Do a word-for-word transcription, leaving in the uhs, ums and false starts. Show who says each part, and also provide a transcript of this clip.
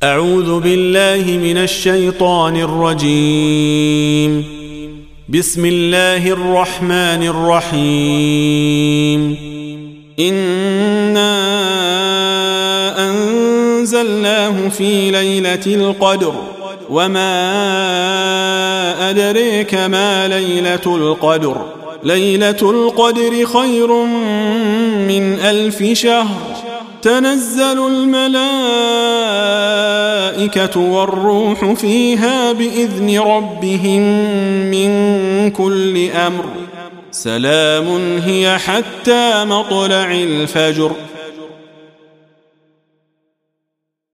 Speaker 1: أعوذ بالله من الشيطان الرجيم. بسم الله الرحمن الرحيم. إنا أنزلناه في ليلة القدر وما أدريك ما ليلة القدر ليلة القدر خير من ألف شهر تنزل الملائكة والروح فيها بإذن ربهم من كل أمر سلام هي حتى مطلع الفجر